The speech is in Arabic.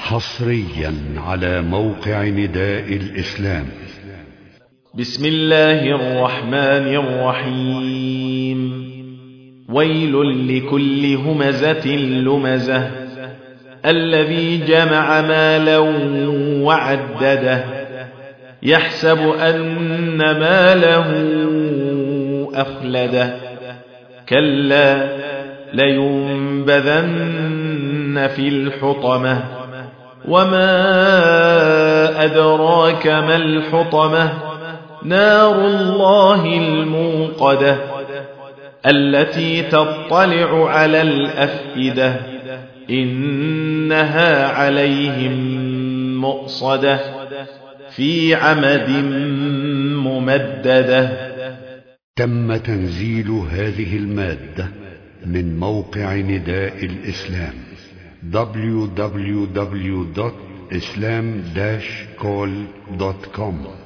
حصريا على موقع نداء الإسلام. بسم الله الرحمن الرحيم. ويل لكل همزة لمزة الذي جمع مالا وعدده يحسب أن ماله أخلده كلا لينبذن في الحطمة وما أدراك ما الحطمة نار الله الموقدة التي تطلع على الأفئدة إنها عليهم مؤصدة في عمد ممددة. تم تنزيل هذه المادة من موقع نداء الإسلام www.islam-call.com